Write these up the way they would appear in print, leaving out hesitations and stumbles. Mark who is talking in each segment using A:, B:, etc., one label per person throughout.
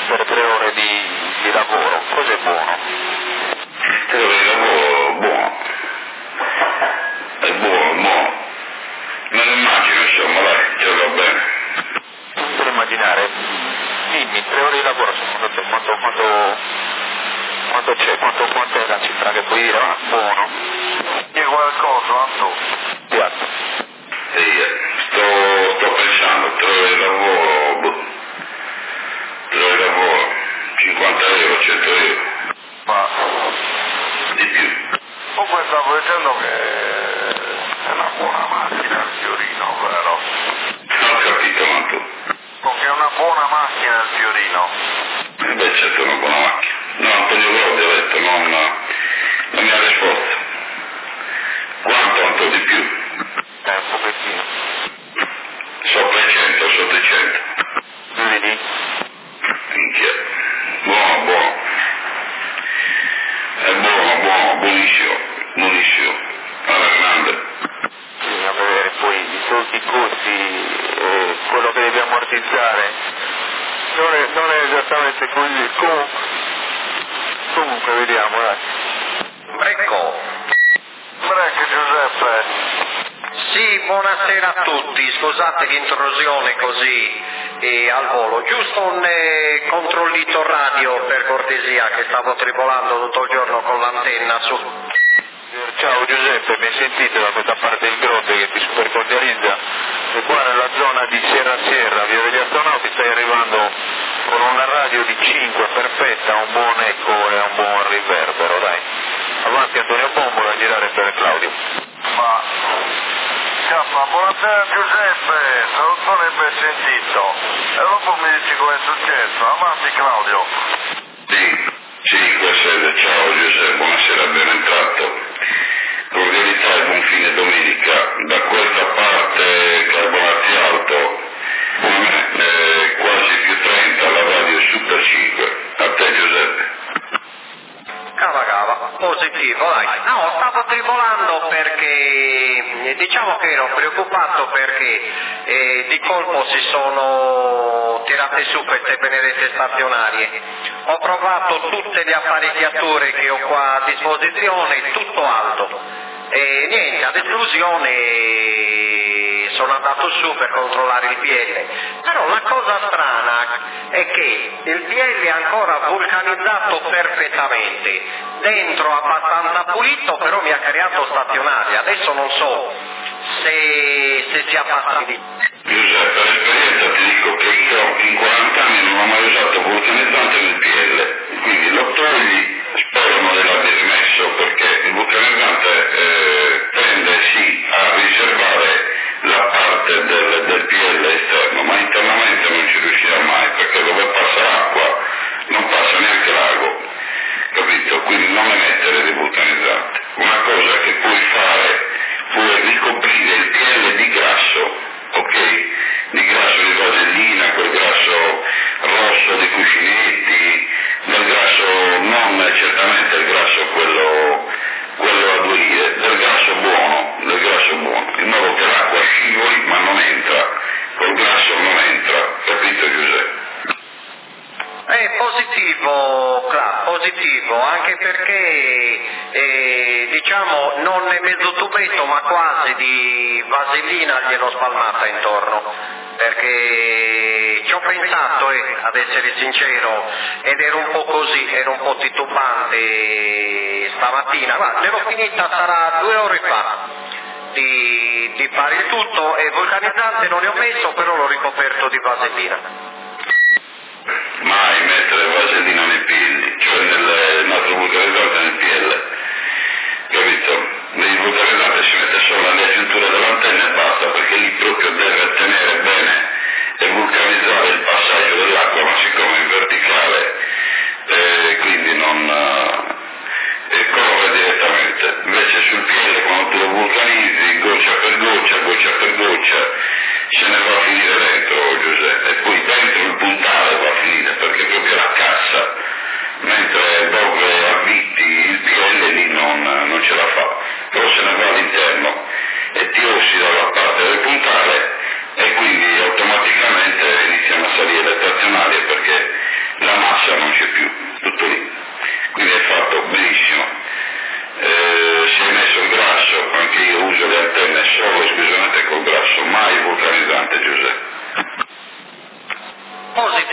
A: essere 3 ore di lavoro. Cos'è buono?
B: 3 ore di lavoro, buono. È buono. Me lo immagino, insomma, dai, ce va bene.
A: Non per immaginare, dimmi, 3 ore di lavoro, secondo te quanto c'è? Quanto è la cifra che puoi dire? Ah, buono.
C: Di qualcosa, Anto?
A: Piatto.
B: Sì, sto pensando, 3 ore di lavoro, 3 ore di lavoro, 50 euro, 100 euro.
C: Ma
B: Di più.
C: comunque stavo dicendo che è una buona macchina il Fiorino, vero?
B: Non ho capito, ma tu.
C: Perché è una buona macchina il Fiorino.
B: Beh, certo è una buona macchina. No, Antonio Grodi ha detto, non mi ha risposto. Quanto di più?
A: Un pochettino.
B: Sopra i 100, sotto i 100.
A: Vedi?
B: Minchia. Buono. È buono, buonissimo. Alla grande.
A: Bisogna vedere poi tutti i costi, quello che devi ammortizzare. Non è esattamente così. Comunque vediamo, dai.
D: Ecco.
C: Giuseppe.
D: Sì, buonasera a tutti, scusate l'intrusione così al volo, giusto un controllito radio per cortesia che stavo tribolando tutto il giorno con l'antenna su.
A: Ciao Giuseppe, mi sentite da questa parte del Grotte che ti supercordializza e qua nella zona di Sierra, via degli Astronauti, stai arrivando con una radio di 5 perfetta, un buon eco e un buon riverbero, dai. Avanti Antonio Bombola a girare per Claudio.
C: Ma scappa, buonasera Giuseppe, salutone ben sentito. E dopo mi dici come è successo. Avanti Claudio.
B: Sì, questa è ciao Giuseppe, buonasera, ben entrato. Cordialità e buon fine domenica. Da questa parte Carbonati Alto, quasi più 30, la radio Super 5. A te Giuseppe.
D: Cava, positivo, dai. No, stavo tribolando perché diciamo che ero preoccupato perché di colpo si sono tirate su queste benedette stazionarie. Ho provato tutte le apparecchiature che ho qua a disposizione, tutto alto. E niente, ad esclusione sono andato su per controllare il PL. Però la cosa strana è che il PL è ancora vulcanizzato perfettamente, dentro abbastanza pulito, però mi ha creato stazionaria. Adesso non so se sia passato.
B: Giuseppe, l'esperienza ti dico che io in 40 anni non ho mai usato vulcanizzante nel PL, quindi lo togli, spero non l'abbia rimesso perché il vulcanizzante tende sì a riservare la parte del PL esterno, ma internamente non ci riuscirà mai perché dove passa l'acqua non passa neanche l'ago, capito? Quindi non emettere di vulcanizzante. Una cosa che puoi fare, puoi ricoprire il PL di grasso, ok? Di grasso di vasellina, quel grasso rosso dei cuscinetti, del grasso non certamente il grasso quello a 2 lire, del grasso buono, in modo che l'acqua scivoli ma non entra, col grasso non entra, capito Giuseppe?
D: È positivo, anche perché diciamo non è mezzo tubetto ma quasi di vasellina gliel'ho spalmata intorno, perché ci ho pensato ad essere sincero ed ero un po' così, ero un po' titubante stamattina, guarda, l'ho finita sarà 2 ore fa di fare il tutto e vulcanizzante non ne ho messo, però l'ho ricoperto di vasellina.
B: Mai mettere vasellina nei piedi, cioè nel nostro vulcanizzante nel PL, capito? Il vulcanizzante si mette solo nelle cinture dell'antenna e basta, perché lì proprio deve tenere bene e vulcanizzare il passaggio dell'acqua, ma siccome è in verticale, quindi non corre direttamente. Invece sul PL quando tu lo vulcanizzi, goccia per goccia, se ne va a finire dentro Giuseppe, e poi dentro il puntale va a finire perché proprio la cassa, mentre dove avviti il PL lì non ce la fa, però se ne va all'interno e ti ossida la parte del puntale e quindi automaticamente iniziano a salire le stazionarie perché la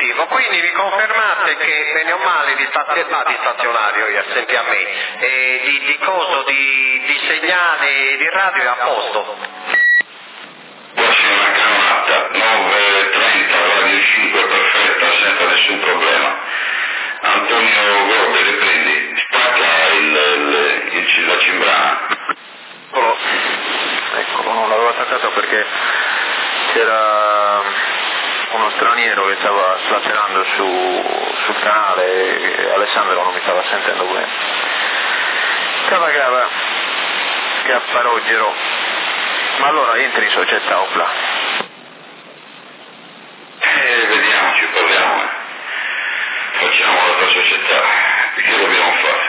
D: positivo, quindi vi confermate che bene o male di stazionario, senti a me, di segnale di radio è a posto.
B: Quasi una canonata, 9.30 Radio 5 perfetta, senza nessun problema. Antonio Gorde, riprendi, spacca la cimbrana.
A: Eccolo, non l'avevo attaccato perché c'era uno straniero che stava slacerando sul canale e Alessandro non mi stava sentendo bene. Cava, che apparoggerò. Ma allora entri in società, opla.
B: Vediamoci, parliamo. Facciamo la tua società, che dobbiamo fare?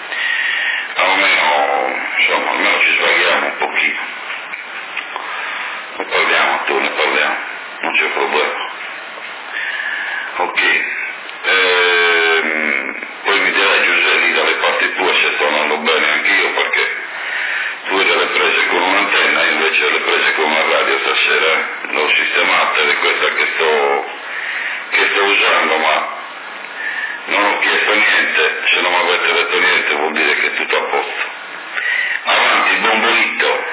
B: Almeno ci svaghiamo un pochino. Ne parliamo, ne parliamo, non c'è problema. Ok. Poi mi dirai Giuseppe dalle parti tue se sto andando bene anch'io, perché tu hai delle prese con un'antenna, io invece ho le prese con una radio stasera, l'ho sistemata ed è questa che sto usando, ma non ho chiesto niente, se non mi avete detto niente vuol dire che è tutto a posto. Avanti, buon bonito.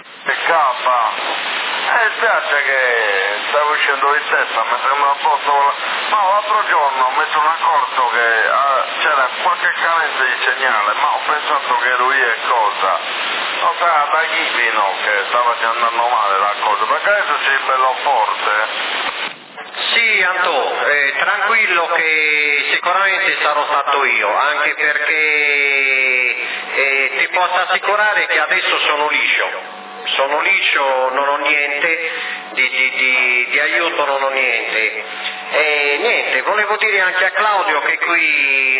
C: Spiace che stavo uscendo di testa mentre me la posto. Ma l'altro giorno mi sono accorto che c'era qualche carenza di segnale, ma ho pensato che lui è cosa. Non sarà da Ghibino che stava già andando male la cosa, perché adesso sei bello forte.
D: Sì, Antò, tranquillo che sicuramente sarò stato io, anche perché ti posso assicurare che adesso sono liscio, non ho niente, di aiuto non ho niente. E niente, volevo dire anche a Claudio che qui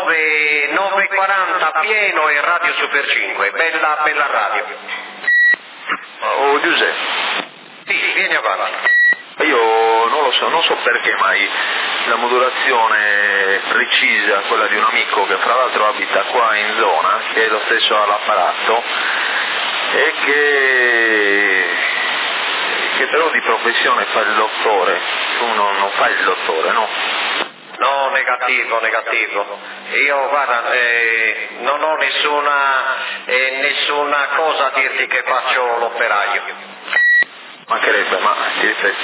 D: 9.40 pieno e Radio Super 5, bella radio.
A: Oh Giuseppe.
D: Sì, vieni avanti.
A: Io non so perché mai la modulazione precisa, quella di un amico che fra l'altro abita qua in zona, che è lo stesso all'apparato, e che però di professione fa il dottore, tu non fai il dottore, no?
D: No, negativo. Io guarda, non ho nessuna cosa a dirti che faccio l'operaio.
A: Mancherebbe, ma ti ripeto,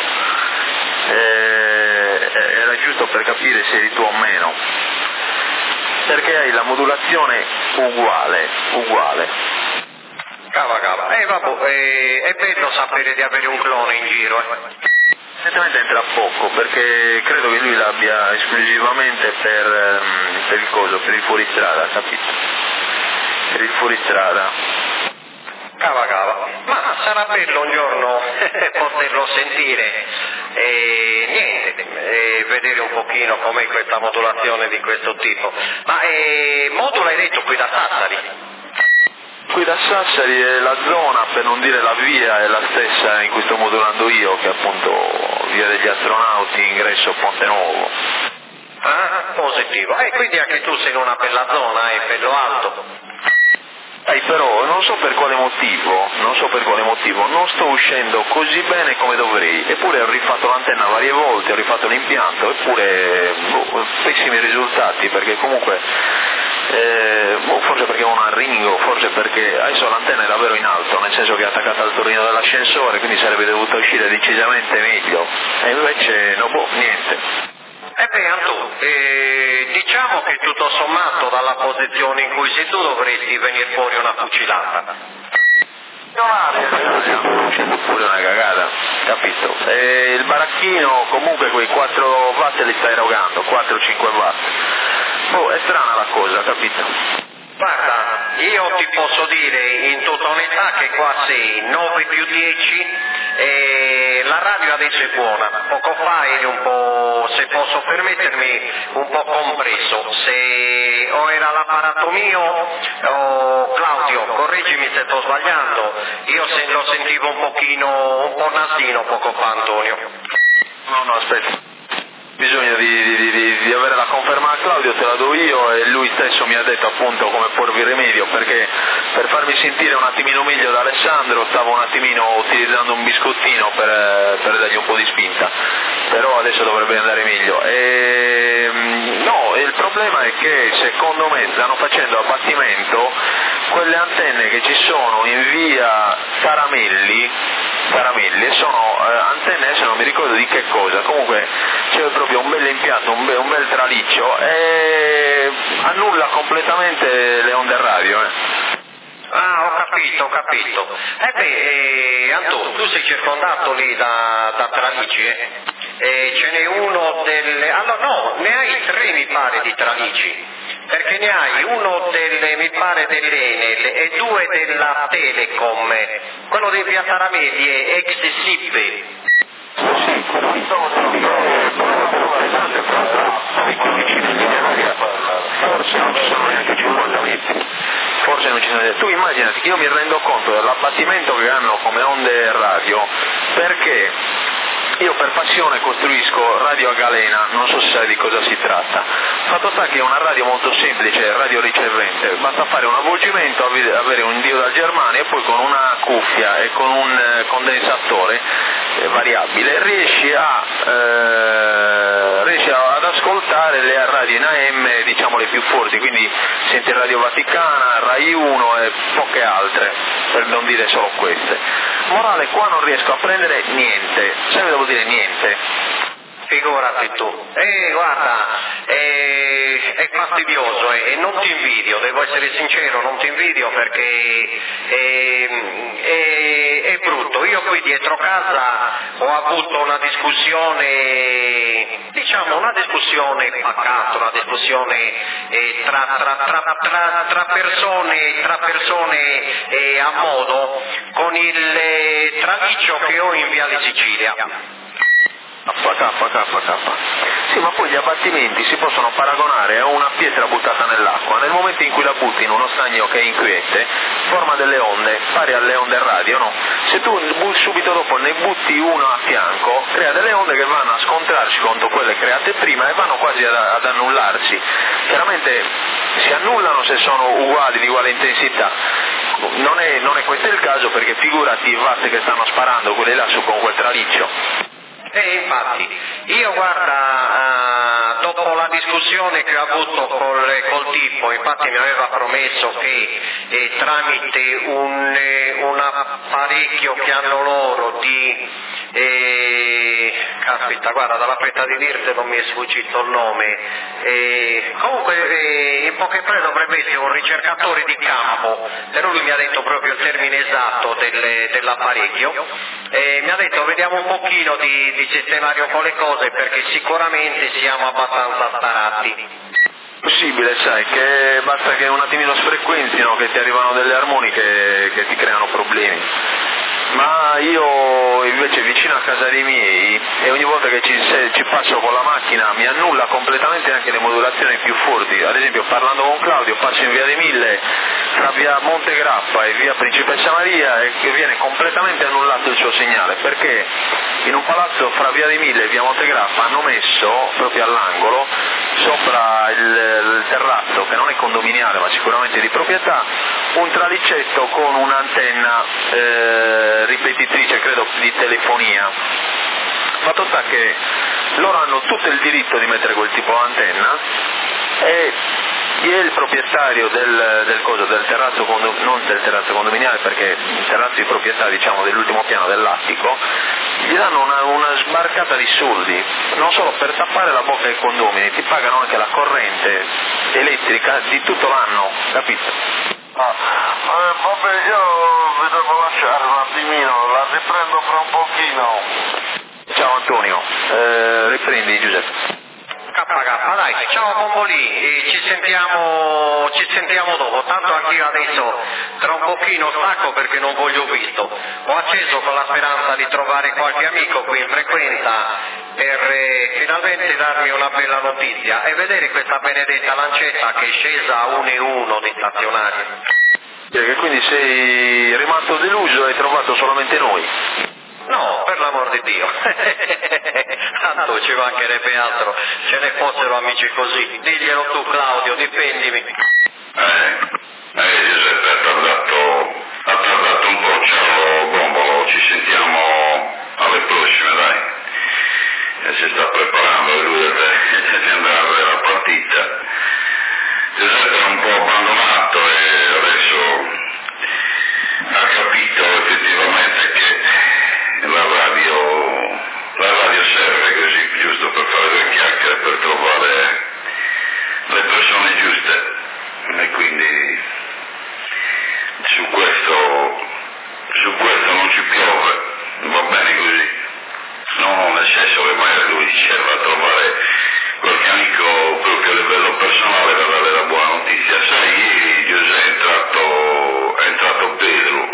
A: era giusto per capire se eri tu o meno, perché hai la modulazione uguale.
D: Cava. Vabbè, è bello sapere di avere un clone in giro.
A: Evidentemente entra poco, perché credo che lui l'abbia esclusivamente per il fuoristrada, capito? Per il fuoristrada.
D: Cava. Ma sarà bello un giorno poterlo sentire e niente, vedere un pochino com'è questa modulazione di questo tipo. Ma modula hai detto qui da Sassari?
A: Qui da Sassari è la zona, per non dire la via, è la stessa in cui sto modulando io, che è appunto via degli Astronauti, ingresso Ponte Nuovo.
D: Ah, positivo. Quindi anche tu sei in una bella zona, bello alto.
A: Però non so per quale motivo, non sto uscendo così bene come dovrei, eppure ho rifatto l'antenna varie volte, ho rifatto l'impianto, eppure pessimi risultati, perché comunque forse perché ho un arringo, forse perché adesso l'antenna è davvero in alto, nel senso che è attaccata al tornino dell'ascensore, quindi sarebbe dovuta uscire decisamente meglio, e invece niente.
D: Anto, diciamo che tutto sommato dalla posizione in cui sei tu dovresti venire fuori una fucilata.
A: Stiamo uscendo pure una cagata, capito? Il baracchino comunque quei 4 watt li sta erogando, 4-5 watt. È strana la cosa, capito?
D: Guarda, io ti posso dire in tutta onestà che qua sei 9+10 e la radio adesso è buona. Poco fa eri un po', se posso permettermi, un po' compresso. Se o era l'apparato mio o Claudio, correggimi se sto sbagliando, io lo sentivo un po' nasino poco fa, Antonio.
A: No, aspetta. Bisogna di avere la conferma a Claudio, te la do io, e lui stesso mi ha detto appunto come porvi rimedio, perché per farmi sentire un attimino meglio da Alessandro stavo un attimino utilizzando un biscottino per dargli un po' di spinta, però adesso dovrebbe andare meglio. No, il problema è che secondo me stanno facendo abbattimento quelle antenne che ci sono in via Caramelli, e sono antenne, adesso non mi ricordo di che cosa, comunque c'è proprio un bel impianto, un bel traliccio e annulla completamente le onde radio.
D: Ah, ho capito. Antonio, tu sei circondato lì da tralicci, ce n'è uno allora no, ne hai 3 mi pare di tralicci, perché ne hai uno mi pare dell'Enel e 2 della Telecom, quello di via Caramelli è ex SIP.
A: Forse non ci sono. Tu immaginati che io mi rendo conto dell'abbattimento che hanno come onde radio, perché io per passione costruisco radio a galena, non so se sai di cosa si tratta. Fatto sta che è una radio molto semplice, radio ricevente, basta fare un avvolgimento, avere un dio da Germania e poi con una cuffia e con un condensatore variabile riesci ad ascoltare le radio in AM, diciamo le più forti, quindi senti Radio Vaticana, Rai 1 e poche altre, per non dire solo queste. Morale, qua non riesco a prendere niente, sai cosa vuol dire niente?
D: Figurati tu, guarda, è fastidioso e non ti invidio, devo essere sincero, non ti invidio perché è brutto. Io qui dietro casa ho avuto una discussione pacata, una discussione tra persone a modo con il traliccio che ho in Viale Sicilia.
A: K. Sì, ma poi gli abbattimenti si possono paragonare a una pietra buttata nell'acqua. Nel momento in cui la butti in uno stagno che è inquiete, forma delle onde, pari alle onde radio, no? Se tu subito dopo ne butti uno a fianco, crea delle onde che vanno a scontrarsi contro quelle create prima e vanno quasi ad annullarsi. Chiaramente si annullano se sono uguali, di uguale intensità. Non è questo il caso, perché figurati i watt che stanno sparando quelli là su con quel traliccio.
D: Infatti, io guarda, dopo la discussione che ho avuto col tipo, infatti mi aveva promesso che tramite un apparecchio che hanno loro caspita, guarda, dalla fretta di dirtelo mi è sfuggito il nome, comunque in poche parole dovrebbe essere un ricercatore di campo, però lui mi ha detto proprio il termine esatto dell'apparecchio, mi ha detto vediamo un pochino di sistemare un po' le cose perché sicuramente siamo abbastanza starati.
A: Possibile, sai, che basta che un attimino sfrequenzino, che ti arrivano delle armoniche che ti creano problemi. Ma io invece vicino a casa dei miei, e ogni volta che ci passo con la macchina mi annulla completamente anche le modulazioni più forti. Ad esempio, parlando con Claudio, passo in via dei Mille tra via Montegrappa e via Principessa Maria e che viene completamente annullato il suo segnale, perché in un palazzo fra via dei Mille e via Montegrappa hanno messo proprio all'angolo, sopra il terrazzo, che non è condominiale ma sicuramente di proprietà, un tralicetto con un'antenna ripetitrice, credo di telefonia. Fatto sta che loro hanno tutto il diritto di mettere quel tipo di antenna e chi è il proprietario del terrazzo, non del terrazzo condominiale, perché il terrazzo di proprietà, diciamo, dell'ultimo piano dell'attico, gli danno una sbarcata di soldi, non solo per tappare la bocca ai condomini, ti pagano anche la corrente elettrica di tutto l'anno, capito?
C: Vabbè, io vi devo lasciare un attimino, la riprendo fra un pochino.
A: Ciao Antonio, riprendi Giuseppe.
D: Dai, ciao Bombolì, ci sentiamo dopo, tanto anch'io adesso tra un pochino stacco perché non voglio visto. Ho acceso con la speranza di trovare qualche amico qui in frequenza per finalmente darmi una bella notizia e vedere questa benedetta lancetta che è scesa a 1,1 di stazionario.
A: Che quindi sei rimasto deluso e hai trovato solamente noi?
D: No, per l'amor di Dio, tanto ci mancherebbe altro, ce ne fossero amici così, diglielo tu Claudio, difendimi.
B: Giuseppe ha tardato un po', ciao Bombolo, ci sentiamo alle prossime, dai. si sta preparando e lui deve andare a vedere la partita. Giuseppe è un po' abbandonato e adesso ha capito effettivamente che la radio serve così, giusto per fare due chiacchiere, per trovare le persone giuste, e quindi su questo non ci piove, va bene così. No, nel senso che magari lui diceva a trovare qualche amico proprio a livello personale per dare la buona notizia. Sai, ieri Giuseppe è entrato Pedro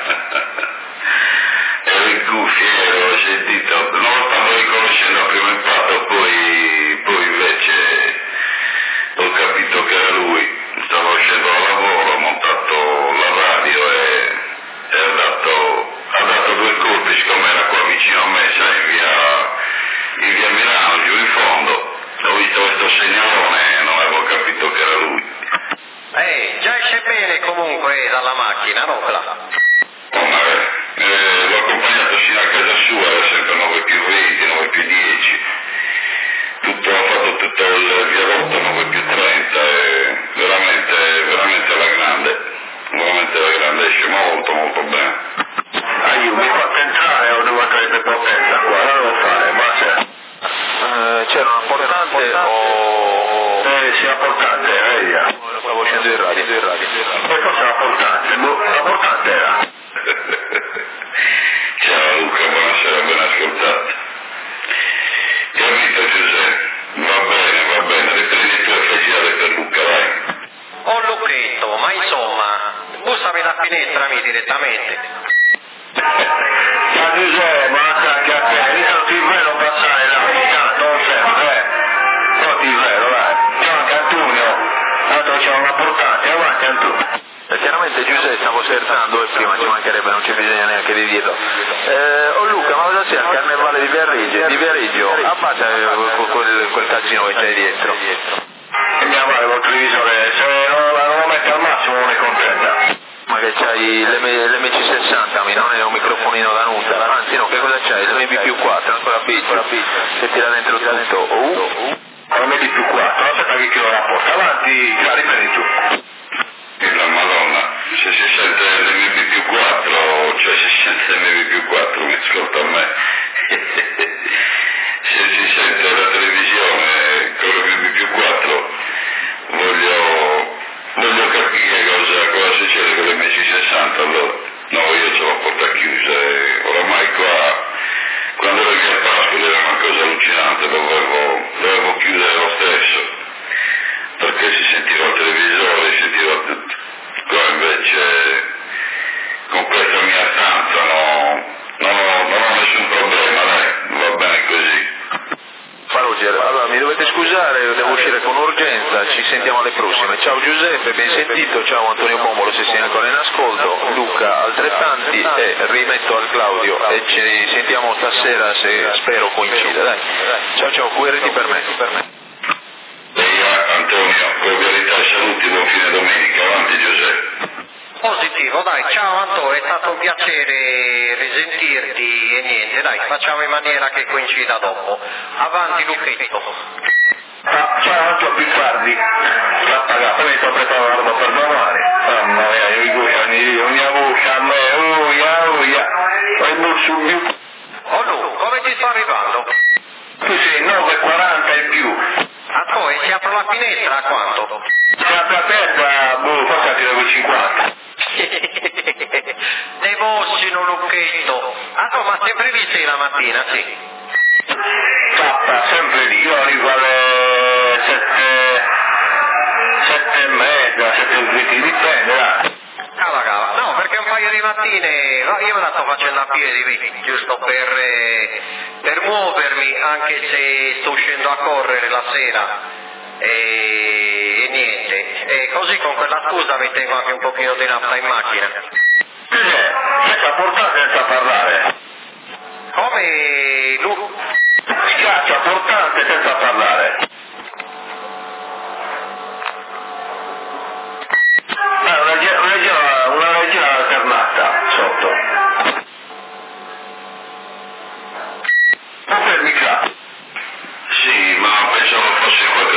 B: ero in cuffia, ho sentito, non lo stavo riconoscendo a primo impatto, poi invece ho capito che era lui. Stavo uscendo dal lavoro, ho montato la radio e ha dato due colpi, siccome era qua vicino a me, sai, in via Milano, giù in fondo. Ho visto questo segnalone e non avevo capito che era lui.
D: Già esce bene comunque dalla macchina, no?
B: L'ho accompagnato fino a casa sua, era sempre 9+20, 9+10. Ha fatto tutto il viadotto 9+30 e veramente alla grande, esce molto molto bene.
C: Mi fa entrare o devo entrare per potenza qua, non lo fare, ma
A: c'era una portante o...
C: sì, la portante, via.
A: Lo stavo facendo in radio.
C: E cosa la portante? La portante era.
B: Ciao Luca, buonasera, ben ascoltato. Capito Giuseppe? Va bene, riprendi tu a facciare per Luca, vai.
D: Oh Lucchetto, ma insomma, bussami la finestra direttamente.
C: Ma Giuseppe, ma anche a te, io ti vedo passare la vita, non sempre, non ti vedo, dai. C'è anche Antonio, tanto c'è una portante, avanti Antonio.
A: Chiaramente Giuseppe stavo scherzando e prima ci mancherebbe, non c'è bisogno neanche di dirlo. Luca, ma cosa sia il carnevale di Viareggio? Abbassa quel calzino che c'hai dietro.
C: E mia madre col televisore, se non lo mette al massimo non è contenta.
A: Ma che c'hai l'MC60, non è un microfonino da nulla, anzi no, che cosa c'hai? L'MB+4, ancora piccolo, che tira dentro tutto.
C: l'MB+4, aspetta che chiudo la porta, avanti, la riprendi tu.
B: La Madonna, se si sente l'MB+4, cioè si sente l'MB+4, mi ascolta a me. Se si sente la televisione con l'MB+4, voglio capire cosa succede con l'MC60, allora. No, io ce l'ho porta chiusa e oramai qua, quando ero via Pasqua era una cosa allucinante, dovevo chiudere lo stesso, perché si sentiva il televisore, si sentiva tutto. Qua invece, con questa mia stanza non ho nessun problema, dai, va bene così.
A: Roger, allora mi dovete scusare, devo uscire con urgenza, ci sentiamo alle prossime. Ciao Giuseppe, ben sentito, ciao Antonio Momolo se sei ancora in ascolto, Luca altrettanti e rimetto al Claudio e ci sentiamo stasera se spero coincida, dai. Ciao, QRT per me.
B: Antonio, cordialità e saluti, buon fine domenica, avanti Giuseppe.
D: Positivo, dai, ciao Antonio, è stato un piacere risentirti e niente, dai, facciamo in maniera che coincida dopo. Avanti Lucchetto.
C: Ciao Antonio, più tardi. Sta pagato, mi sto preparando per domani. Mamma mia, ogni voce a me, uia. Poi busso più.
D: Oh Lu, come ti sto arrivando?
C: Tu sei 9,40 e più.
D: Antonio, si apre la finestra a quanto?
C: Si apre aperta, forse arrivo 50.
D: Devocino Lucchetto. Ma sempre lì sei la mattina, sì.
C: Tappa sempre lì, io arrivo alle 7:30, 7:20, dipende, dai.
D: Cava. No, perché un paio di mattine io me la sto facendo a piedi, giusto per muovermi, anche se sto uscendo a correre la sera. E niente. E così con quella scusa mi tengo anche un pochino di nafta in macchina.
C: Senza portare senza parlare.
D: Come Lu?
C: Schiaccia portante senza parlare. Una regina alternata sotto. Confermi qua.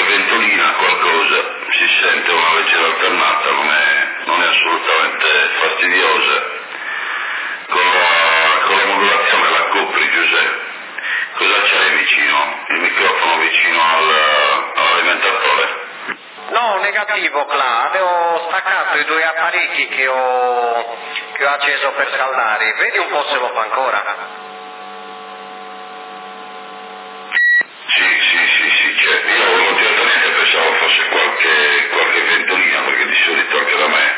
B: ventolina, qualcosa, si sente una leggera alternata, non è assolutamente fastidiosa. Con la modulazione la copri, Giuseppe. Cosa c'hai vicino? Il microfono vicino all'alimentatore?
D: No, negativo, Cla, avevo staccato i due apparecchi che ho acceso per scaldare, vedi un po' se lo fa ancora.
B: Sì, certo. Io volontariamente pensavo fosse qualche ventolina, perché di solito anche da me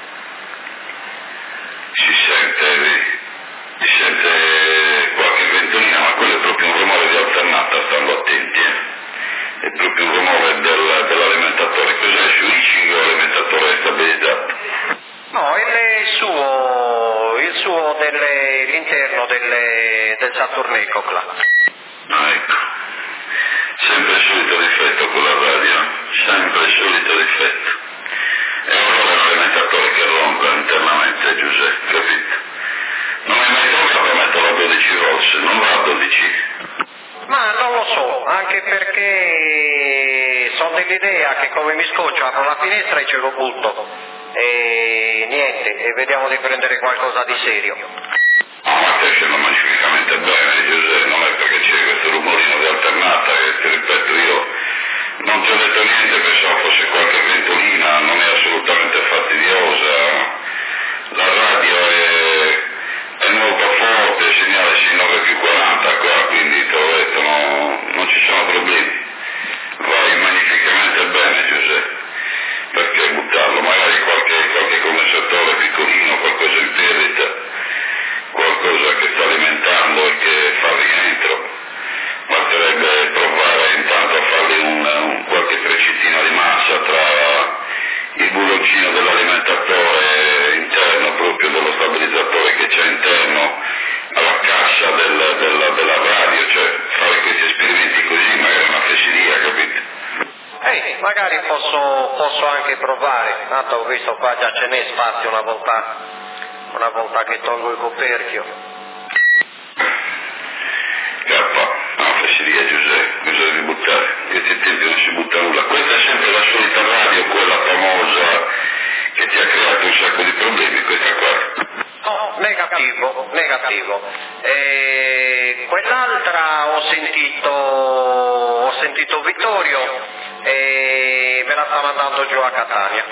B: si sente qualche ventolina, ma quello è proprio un rumore di alternata, stando attenti, è proprio un rumore dell'alimentatore. Cos'è, switching o alimentatore stabilizzato?
D: No, il suo dell'interno del Saturneco, Cla.
B: Ah, ecco. Sempre il solito difetto con la radio, sempre il solito difetto. È allora l'alimentatore che rompe internamente, Giuseppe, capito? Non hai mai provato a metterlo a 12 volts, non va a 12?
D: Ma non lo so, anche perché sono dell'idea che come mi scoccio apro la finestra e ce lo butto. E niente, e vediamo di prendere qualcosa di serio.
B: Ma te sembra magnificamente bene, Giuseppe, non è perché c'è questo rumorino di alternata che, ti ripeto, io non ti ho detto niente, pensavo fosse qualche ventolina, non è assolutamente fastidiosa, la radio è molto forte, il segnale si 9+40 qua, quindi te l'ho detto, non ci sono problemi, vai magnificamente bene, Giuseppe, perché buttarlo, magari qualche condensatore piccolino, qualcosa in perdita, qualcosa che sta alimentando e che fa rientro, basterebbe provare intanto a fargli qualche precettina di massa tra il bulloncino dell'alimentatore interno, proprio dello stabilizzatore che c'è interno alla cassa della radio, cioè fare questi esperimenti così, magari una fesseria, capite?
D: Magari posso anche provare, tanto ho visto qua già ce n'è spazio una volta che tolgo il coperchio.
B: Una fesseria, Giuseppe, bisogna buttare, in questi tempi non si butta nulla. Questa è sempre la solita radio, quella famosa che ti ha creato un sacco di problemi, questa qua.
D: No, negativo. Quell'altra ho sentito Vittorio e me la sta mandando giù a Catania.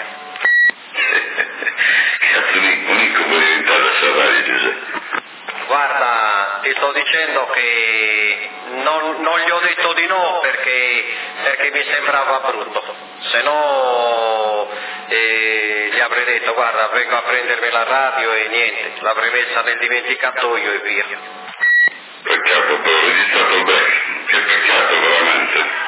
B: Cazzo, un incubo diventato a Sarrari, Giuseppe.
D: Guarda, ti sto dicendo che non gli ho detto di no perché mi sembrava brutto, se no gli avrei detto guarda vengo a prendermi la radio e niente, l'avrei messa nel dimenticatoio e via.
B: Peccato, però è stato bene, che peccato veramente.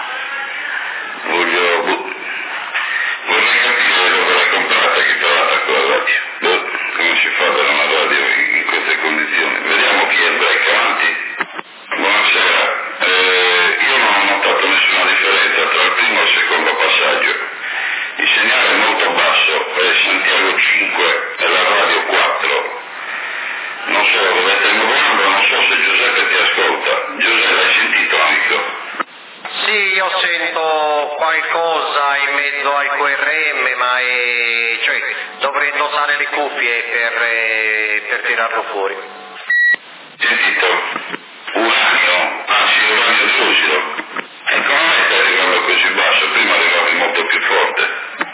B: Vorrei capire dove l'hai comprata, chi te l'ha dato quella radio. Come si fa per una radio in queste condizioni? Vediamo chi è il break avanti. Buonasera, io non ho notato nessuna differenza tra il primo e il secondo passaggio. Il segnale è molto basso, è Santiago 5 e la radio 4. Non so dove stai muovendo, non so se Giuseppe ti ascolta. Giuseppe, l'hai sentito, amico?
D: Sì, io sento qualcosa in mezzo al QRM, ma dovrei indossare le cuffie per tirarlo fuori.
B: Sentito? Uranio? Ah sì, uranio susido. E come mai stai arrivando così basso? Prima arrivavi molto più forte.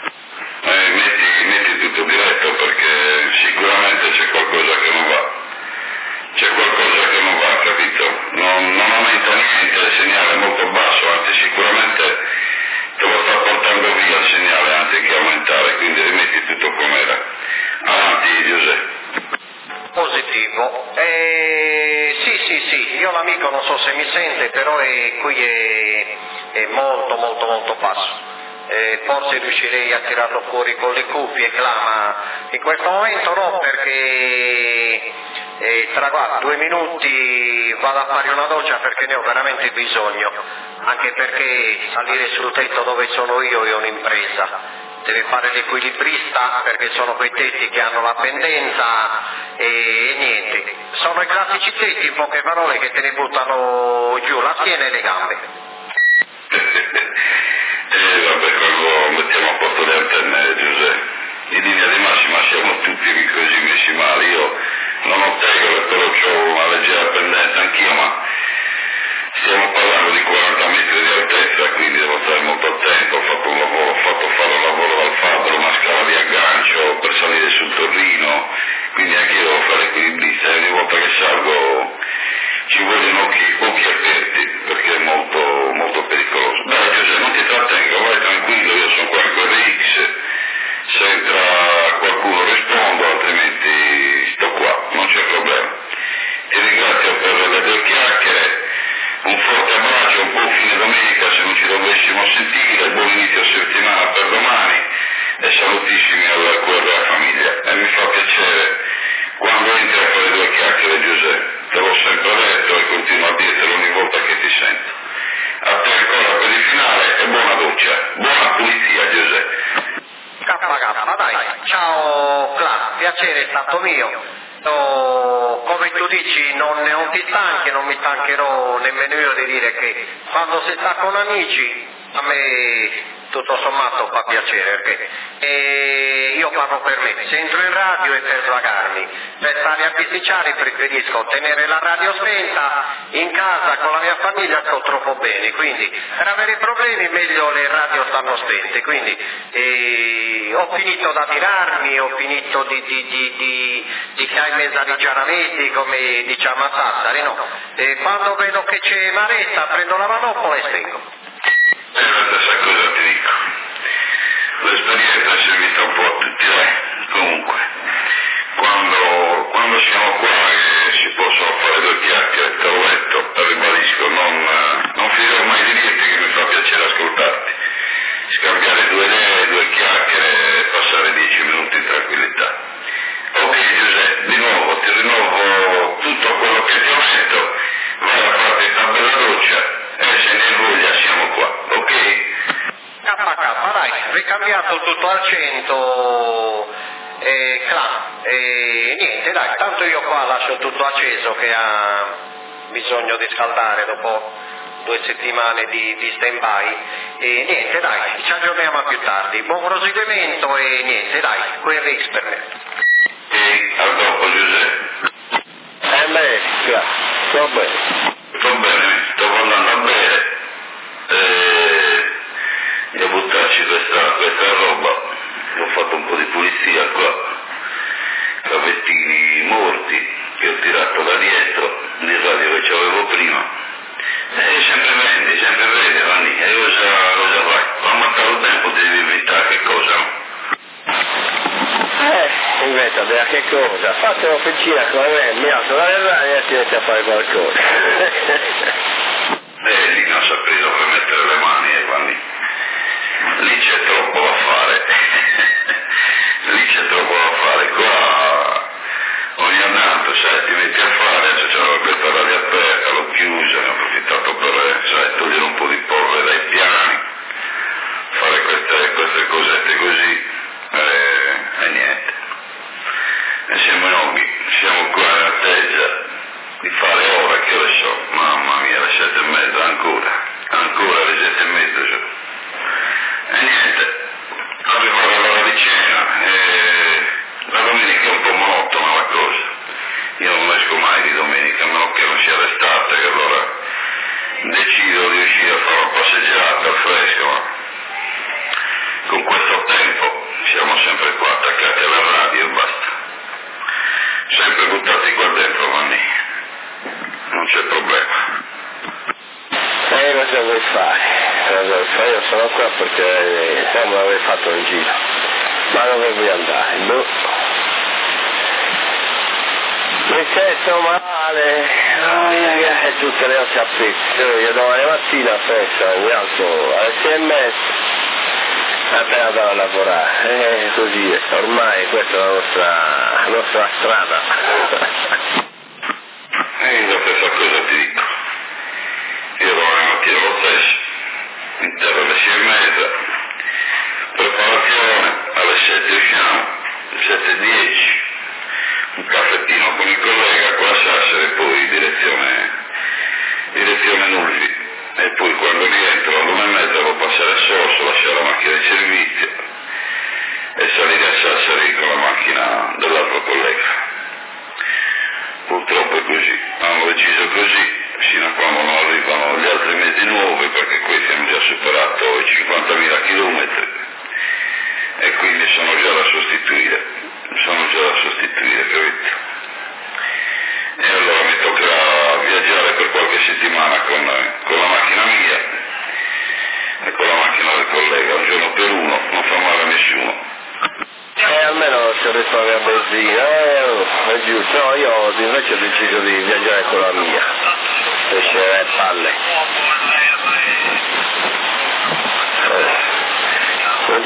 B: Metti tutto diretto perché sicuramente c'è qualcosa che non va. C'è qualcosa che non va, capito? Non aumenta niente, il segnale è molto basso, anzi sicuramente te lo sta portando via il segnale anziché aumentare, quindi rimetti tutto com'era. Avanti, Giuseppe.
D: Positivo. Sì, io l'amico non so se mi sente, però qui è molto basso. Forse riuscirei a tirarlo fuori con le cuffie, ma in questo momento no, perché tra 2 minuti vado a fare una doccia perché ne ho veramente bisogno, anche perché salire sul tetto dove sono io è un'impresa. Deve fare l'equilibrista perché sono quei tetti che hanno la pendenza e niente, sono i classici tetti, in poche parole, che te ne buttano giù la schiena e le gambe.
B: settimana per domani e salutissimi al cuore della famiglia. E mi fa piacere quando entri a fare due chiacchiere, Giuseppe, te l'ho sempre detto e continuo a dirtelo ogni volta che ti sento. A te ancora per il finale e buona doccia, buona pulizia, Giuseppe.
D: KK, dai, ciao Cla, piacere è stato mio. Come tu dici, non ti stanchi, non mi stancherò nemmeno io di dire che quando si sta con amici a me tutto sommato fa piacere, perché io parlo per me, se entro in radio è per svagarmi, per stare a bisticciare preferisco tenere la radio spenta, in casa con la mia famiglia sto troppo bene, quindi per avere problemi meglio le radio stanno spente, quindi ho finito da tirarmi, ho finito di fare mezzarigiaramenti come diciamo a Sassari, no? E quando vedo che c'è maretta prendo la manoppola e spengo.
B: È la stessa cosa ti dico, l'esperienza è servita un po' a tutti, comunque, quando siamo qua e si possono fare due chiacchiere, te l'ho detto, te lo ribadisco, non finirò mai di dirti che mi fa piacere ascoltarti, scambiare due idee, due chiacchiere e passare 10 minuti in tranquillità. Ok Giuseppe, di nuovo ti rinnovo tutto quello che ti ho detto, vai a farti una bella doccia e se ne voglia siamo qua, ok?
D: KK, dai, ricambiato tutto al 100 niente dai, tanto io qua lascio tutto acceso che ha bisogno di scaldare dopo 2 settimane di stand by e niente dai, ci aggiorniamo più tardi, buon proseguimento e niente dai, quel Rix per me.
B: E a dopo Giuseppe.
C: Beh, sto bene.
B: Sto bene, sto andando a bere, devo buttarci questa roba, ho fatto un po' di pulizia qua, cavettini morti che ho tirato da dietro, di radio che avevo prima, e sempre vedi, Vanni, e cosa fai? Quando mancare il tempo ti devi inventare che cosa, no?
C: Inventa da che cosa? Fate un'officina con me, mi alzo dalle radio e ti metti a fare qualcosa.
B: Lì non saprei dove mettere le mani, Vanni. Lì c'è troppo da fare. Qua ogni anno, sai, ti metti a fare, adesso c'era questa radio aperta, l'ho chiusa, ne ho approfittato per, sai, togliere un po' di polvere dai piani, fare queste cosette così, e niente. E siamo qua in attesa di fare ora, che ore so, mamma mia, le 7:30 ancora le 7:30 so. E niente, arrivare all'ora di cena, la domenica è un po' monotona la cosa, io non esco mai di domenica, a meno che non sia l'estate, che allora decido di uscire a fare una passeggiata al fresco, ma con questo tempo siamo sempre qua attaccati alla radio e basta. Sempre buttati qua dentro, Vanni, non c'è problema.
C: Cosa vuoi fare? Io sono qua perché siamo aver fatto un giro, ma dove vuoi andare? Mi sento male, tutte le ossa a pezzi, io domani mattina presto mi alzo alle 6:30, appena andavo a lavorare, così è, ormai questa è la nostra strada.
B: La stessa cosa ti dico, io domani mattina lo stesso, in terra alle 6:30, preparazione, alle 7 usciamo, alle 7:10, un caffettino con il collega, con la Sassari e poi direzione Nulvi, e poi quando rientro alle 1:30 devo passare a Sorso, lasciare la macchina di servizio e salire a Sassari con la macchina dell'altro collega. Purtroppo è così, hanno deciso così, fino a quando non arrivano gli altri mezzi nuovi, perché qui abbiamo già superato i 50.000 chilometri e quindi sono già da sostituire, capito? E allora mi toccherà viaggiare per qualche settimana con la macchina mia e con la macchina del collega, un giorno per uno, non fa male a nessuno.
C: Almeno si risparmia benzina, è giusto. No, io invece ho deciso di viaggiare con la mia, per scendere palle.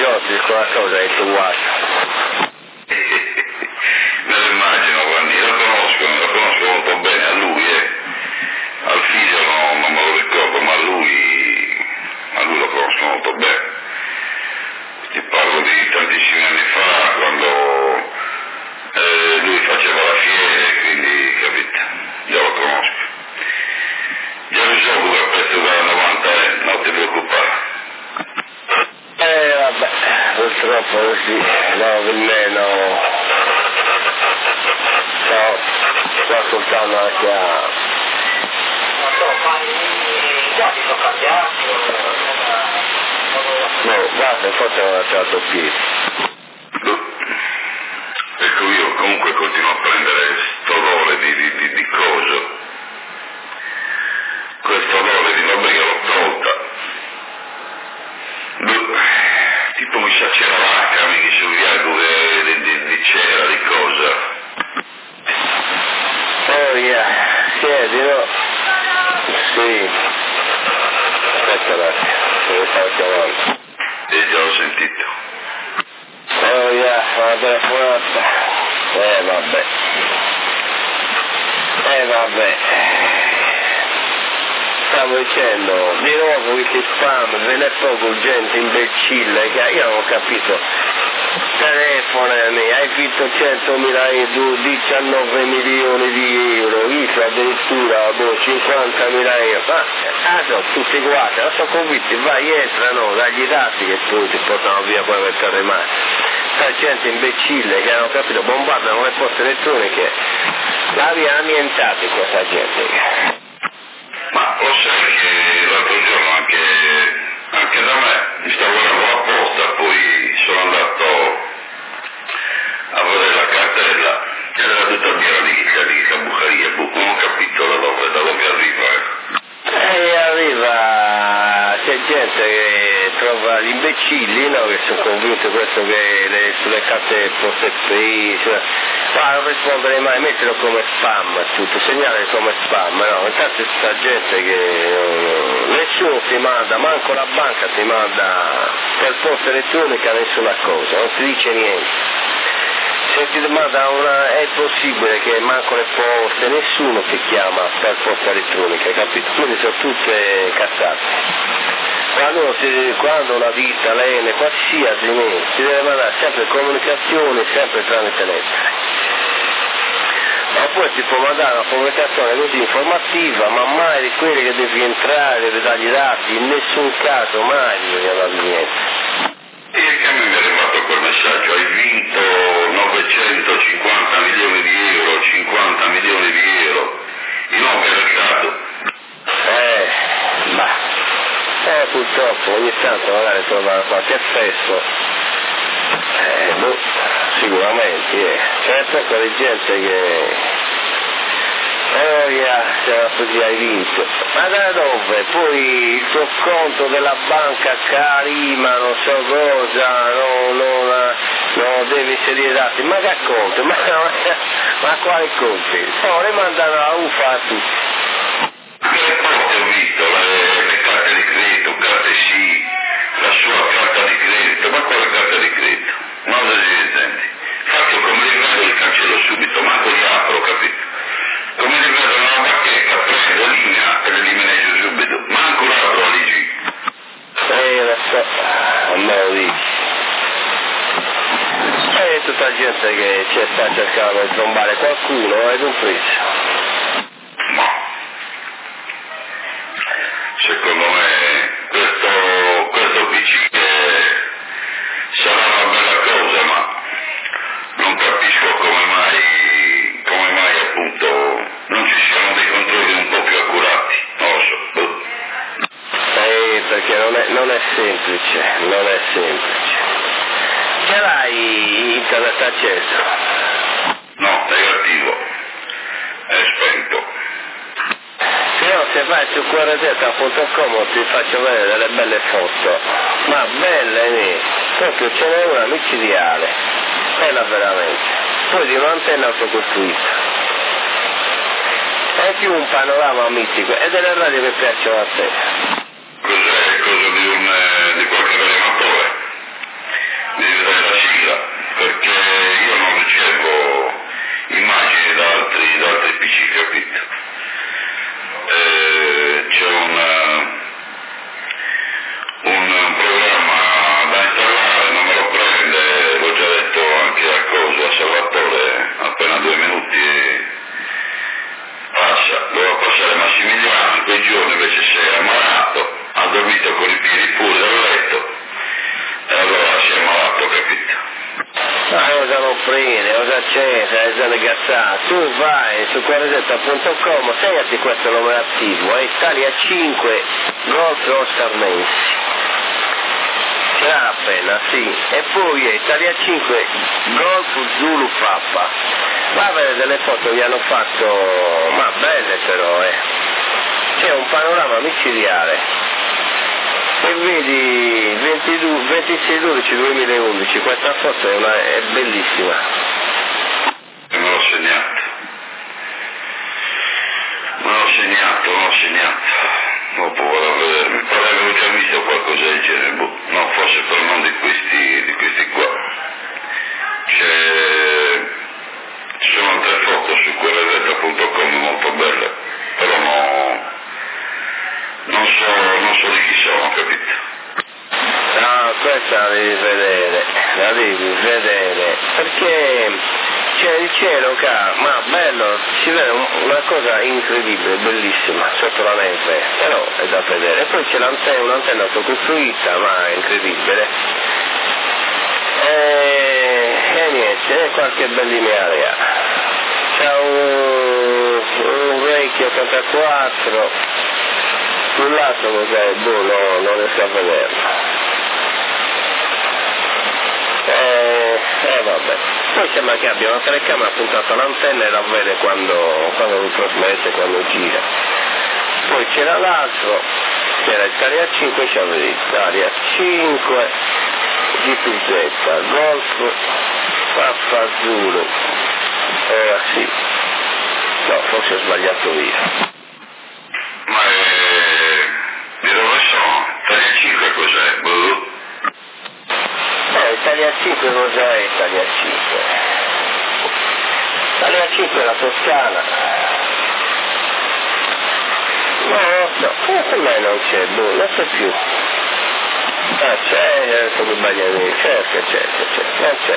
E: buongiorno, dico una cosa, è il tuo guasto.
B: Me lo immagino, Vanni, lo conosco molto bene, a lui, al figlio non me lo ricordo, ma a lui lo conosco molto bene. Ti parlo di tantissimi anni fa, quando lui faceva la fiera, quindi, capito, già lo conosco. Già lo so che questo da 90 non ti preoccupare.
E: Vabbè, purtroppo così, no, almeno sto ascoltando anche a... No, guarda, forse non ha tratto piede.
B: Ecco, io comunque continuo a prendere sto odore di coso, questo odore di roba che l'ho tolta. Tipo mi sa c'era vacca, mi sul viaggio di cera, di cosa.
E: Oh yeah, chiedi, no? Sì. Aspetta un attimo, se ne stavo chiamando.
B: Già l'ho sentito.
E: Oh yeah, una telefonata. Vabbè. Stavo dicendo, di nuovo questi spam, ve n'è poco gente imbecille che io non ho capito. Telefonami, hai vinto 100.000 euro, 19 milioni di euro, visto addirittura 50.000 euro, ma sono tutti quanti, non sono convinti, vai, entrano, dagli dati che poi ti portano via poi per terremare. Sta gente imbecille che hanno capito, bombardano le poste elettroniche, l'aria annientata in questa gente.
B: Ma lo sai che l'altro giorno anche da me mi stavo guardando la posta, poi sono andato a vedere la cartella, che era tutta piena di Bucaria, non ho capito da dove arriva.
E: Arriva, c'è gente che trova gli imbecilli, no, che sono convinti questo che sulle carte poste ma non rispondere mai, mettilo come spam, tutto, segnale come spam, no, intanto sta gente che nessuno ti manda, manco la banca ti manda per posta elettronica nessuna cosa, non ti dice niente. Se ti manda è possibile che manco le poste, nessuno ti chiama per posta elettronica, capito? Quindi sono tutte cazzate. Quando una ditta, l'ENE, qualsiasi mezzo, si deve mandare sempre comunicazione, sempre tramite lettera. Ma poi ti può mandare una comunicazione così informativa, ma mai di quelle che devi entrare, devi dargli i dati, in nessun caso mai devi dargli niente.
B: E che a me mi è arrivato quel messaggio, hai vinto 950 milioni di euro, 50 milioni di euro, in un mercato.
E: Purtroppo ogni tanto magari trova qualche effetto, sicuramente, c'è un sacco di gente che così hai vinto, ma da dove? Poi il tuo conto della banca Carima, non so cosa, non devi inserire dati, ma che conto? Ma quali conti? Le mandano a UFA a tutti.
B: Che volte ho visto le carte di credito, carte sì, la sua carta di credito, ma quale carta di credito? Non esistenti. Faccio come li vedo li cancello subito, manco li apro, capito? Come li vedo una bacchetta, prendo linea e le eliminio subito, manco l'apro l'IG.
E: Lo so, non me lo dici. Tutta gente che ci sta cercando di trombare qualcuno, hai compreso?
B: Secondo me questo PC sarà una bella cosa, ma non capisco come mai appunto non ci siano dei controlli un po' più accurati, non lo so.
E: Perché non è semplice. Ce l'hai internet acceso?
B: No, negativo, è spento.
E: Se vai su QRZ.com ti faccio vedere delle belle foto, ma belle, proprio ce n'è una micidiale, bella veramente, poi di un'antenna autocostruita, è più un panorama mitico, e delle radio che piacciono a te.
B: Cos'è? Cosa di qualche animatore? Massimiliano in quei giorni invece si è ammalato, ha dormito con i piedi fuori dal letto e allora si è ammalato, capito?
E: Ma cosa non prende, cosa c'è, sei gassato? Tu vai su quaresetta.com, segnati questo nome attivo, è Italia 5 Golf Oscar Nancy. Ce l'ha appena, sì, e poi è Italia 5 Golf Zulu Papa. Va a vedere delle foto che hanno fatto, ma belle però, C'è un panorama micidiale. E vedi 26/12/2011, questa foto è bellissima.
B: Me l'ho segnato. Dopo vado a vedere, mi pare che avevo già visto qualcosa del genere, no, forse però non di questi qua. Ci sono 3 foto su quaresetta.com molto belle, però non so di chi sono, capito?
E: No, questa la devi vedere, perché c'è il cielo qua, ma bello, si vede una cosa incredibile, bellissima, sotto la neve, però è da vedere. E poi c'è un'antenna autocostruita, ma è incredibile. E niente, qualche bell'area. C'è un Reiki 84, sul lato cos'è, non riesco a vederlo. Vabbè. Poi sembra che abbia una telecamera puntata all'antenna e la vede quando lo trasmette, quando gira. Poi c'era l'altro, c'era Italia 5, c'era Italia 5, GPZ, Golf, Papa Zulu. Sì. No, forse ho sbagliato io.
B: Ma di dove sono? Italia 5 cos'è?
E: Italia 5 cos'è Italia 5? Italia 5 è la Toscana. No, non so, per me non c'è, non c'è più. Ah, c'è, come Bagliani, certo, non c'è.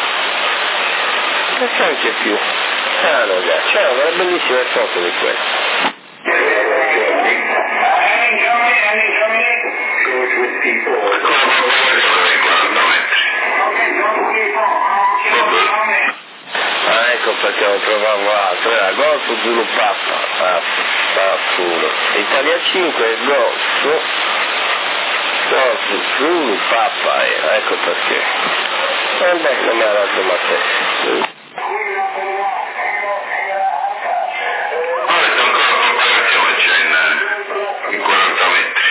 E: Perché non c'è più? Ah, no, già, c'erano delle bellissime foto di questo. Ecco perché lo trovavo altro, era Golf Zulu Papa, Italia 5 Golf Zulu Papa, ecco perché. E beh, non mi ha dato la testa.
B: In 40 metri.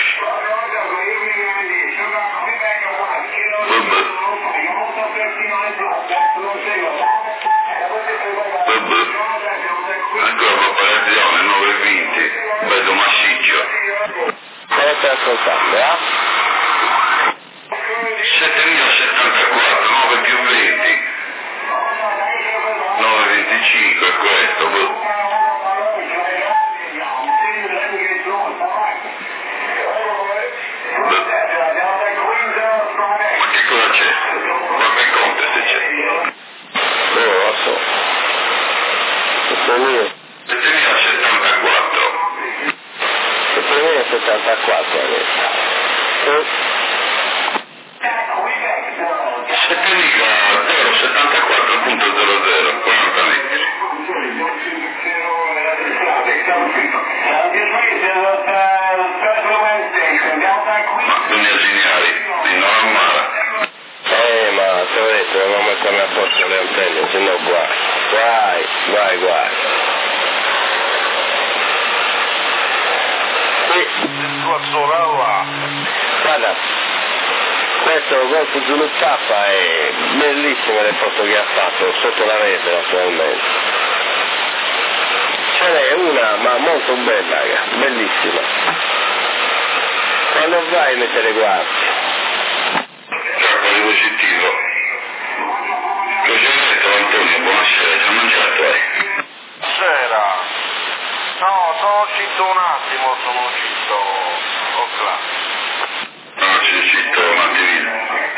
B: Ancora preparazione, 9:20, vedo massiccio.
E: Cosa stai ascoltando,
B: 7074, 9 più 20. 9:25 è questo, Ma che cosa c'è? Qualche conto se c'è.
E: Non lo so.
B: 7074.
E: 7074 adesso.
B: 7074.00, 40 metri. Ma non mi asignali, non è male.
E: Ma te l'ho detto, dobbiamo mettere a posto le antenne, se no guai.
C: Il tuo sorella.
E: Guarda, questo Golf Zulu Papa è bellissime le foto che ha fatto, sotto la rete naturalmente. Ce n'è una, ma molto bella, bellissima. Quando vai me te le guardi.
B: Volevo sentirlo. Cosa hai detto Antonio? Buonasera, ci ha mangiato,
C: Buonasera. No, sono uscito un attimo, Ocla.
B: No, ci uscito un attimino.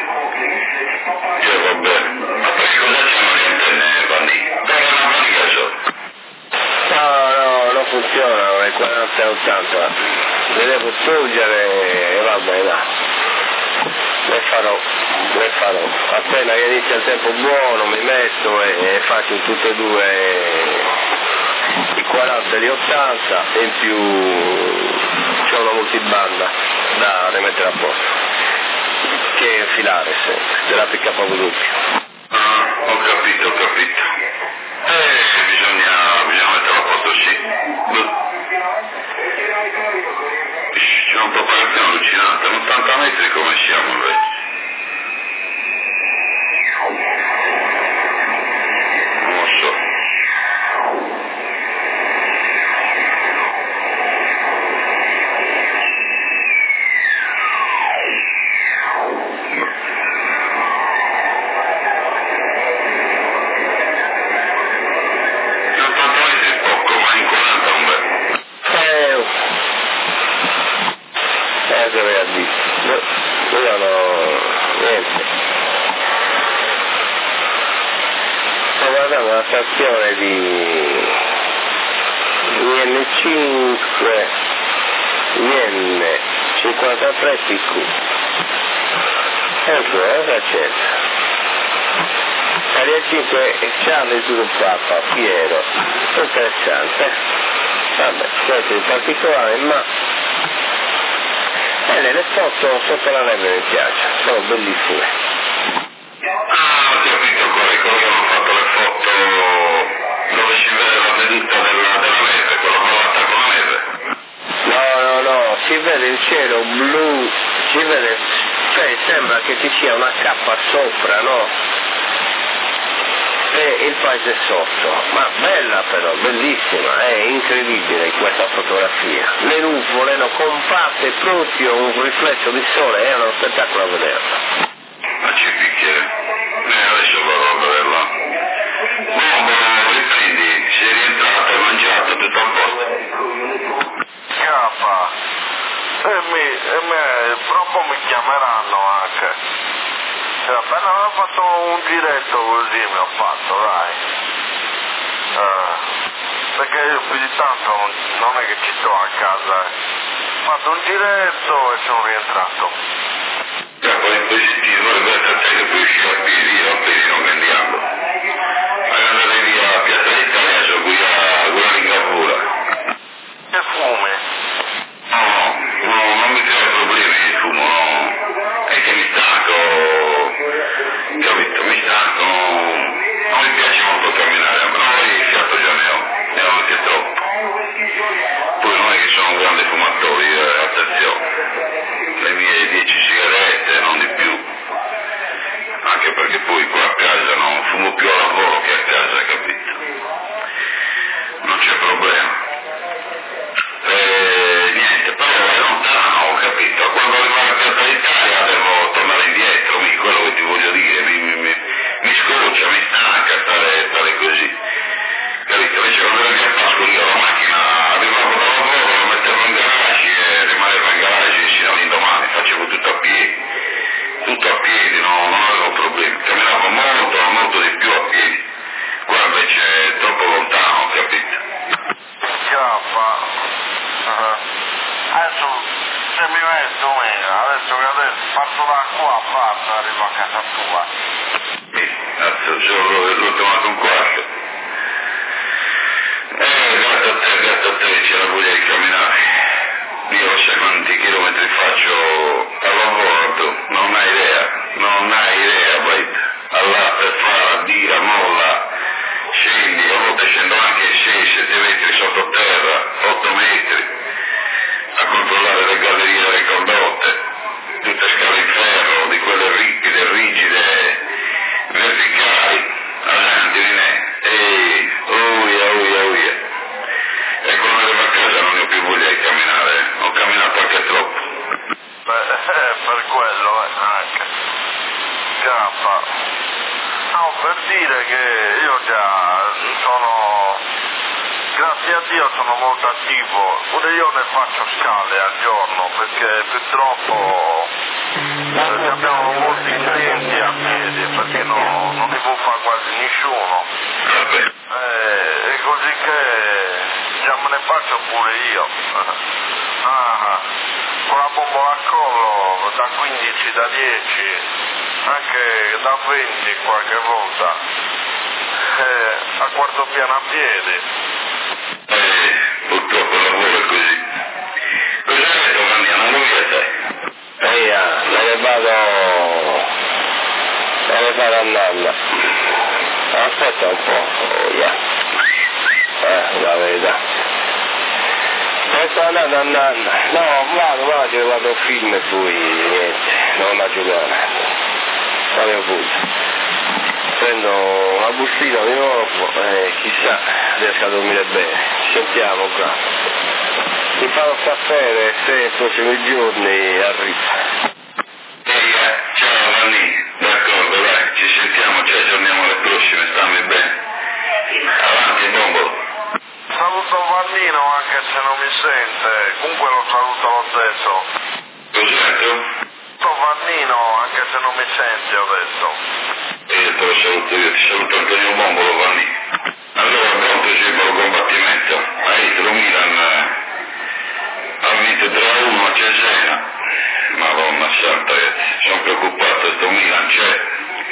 B: Vabbè. Ma perché cosa c'hanno le antenne, Vanni? Dove non vanno caso?
E: No, non funzionano, è 40 80, le devo togliere e va bene. Le farò. Appena che inizia il tempo buono mi metto e faccio tutte e due i 40 e gli 80 e in più c'ho una multibanda da rimettere a posto, che è infilare sempre, della PKW.
B: Ho capito. Bisogna metterlo a posto, sì. C'è un popolazione allucinante, 80 metri come siamo invece? Non lo so. In 80 metri è poco, ma in 40 un bel.
E: Che aveva detto? Io niente. Sto guardando una stazione di IN5, IN53 PQ. Ecco, cosa c'è? Area 5 Charlie Zulu Papa, Piero. Interessante. Vabbè, questo in particolare, ma le foto sotto la neve mi piacciono, sono bellissime.
B: Ho capito, quello che hanno fatto le foto dove si vede la veduta della neve, quello con l'attacco alla neve.
E: No, si vede il cielo blu, si vede, cioè sembra che ci sia una cappa sopra, no? E il paese sotto, ma bella però, bellissima, è incredibile questa fotografia. Le nuvole erano compatte, proprio un riflesso di sole, è uno spettacolo a vederla.
B: Ma ci picchiere. Adesso vado a vederla. Riprendi, sei rientrato, hai mangiato, tutto a posto.
C: Scappa. E me proprio mi chiameranno anche. Appena ho fatto un giretto così mi ho fatto, dai. Perché io più di tanto non è che ci sto a casa. Ho fatto un giretto e sono rientrato.
B: Poi positivo, riguarda te che puoi uscire a piedi non andiamo. Hai andato via a Piazza d'Italia, so qui a Ligabura.
C: Che fumi?
B: No, non mi crea problemi il fumo, no. È che mi stanco, capito, non mi piace molto camminare, ma il fiato già ne ho anche troppo. Poi non è che sono un grande fumatore, attenzione, le mie 10 sigarette, non di più, anche perché poi qua a casa non fumo più a lavoro che a casa, capito? Non c'è problema. Niente, però è lontano, ho capito, quando arrivo alla Piazza d'Italia devo tornare indietro, quello che ti voglio dire, mi scoccia, mi stanca stare così, capito? Invece quando ero a Pasqua io la macchina arrivavo da lavoro, la mettevo in garage e rimaneva in garage sino all'indomani, facevo tutto a piedi, non avevo problemi, camminavo molto di più a piedi, qua invece è troppo lontano, capito?
C: Adesso se mi metto adesso che parto da qua arrivo a casa tua.
B: L'ho tomato un quarto. Grazie a te, c'è la voglia di camminare. Io sai quanti chilometri faccio al lavoro, non hai idea, Blade. Allora per fare, dire, molla, scendi, a volte scendo anche 6-7 metri sottoterra, 8 metri, a controllare le gallerie delle condotte, tutte scale in ferro, di quelle ripide, rigide, verticali, avanti di me, uia. E quando arrivo a casa non ho più voglia di camminare, ho camminato anche troppo.
C: Per quello anche. Scappa. No, per dire che io già sono, grazie a Dio sono molto attivo, pure io ne faccio scale al giorno perché purtroppo abbiamo molti clienti a piedi perché non li può fare quasi nessuno. E così che già me ne faccio pure io. Con la bombola a collo da 15, da 10, anche da 20 qualche volta, a quarto piano a piedi.
B: Purtroppo il lavoro è così. Cosa hai detto, Vanni? Non lo via
E: me ne vado andando. Aspetta un po', la verità. Sto andando. No, vado a film e poi niente, non a giocare. Vado a punto. Prendo una bustina di nuovo e chissà riesco a dormire bene. Ci sentiamo qua. Mi farò sapere se i prossimi giorni arriva.
B: Ciao Vanni, d'accordo, dai, ci sentiamo, ci aggiorniamo alle prossime, stammi bene. Avanti, Bombolo.
C: Saluto Vannino anche se non mi sente, comunque lo saluto lo stesso.
B: Cos'altro?
C: Saluto Vannino anche se non mi sente, ho detto.
B: Te lo saluto io, ti saluto Antonio Bombolo, Vanni. Allora, pronto simbolo combattimento. Lo Milan ha vinto 3-1 a Cesena. Madonna santa, sono preoccupato, questo Milan c'è.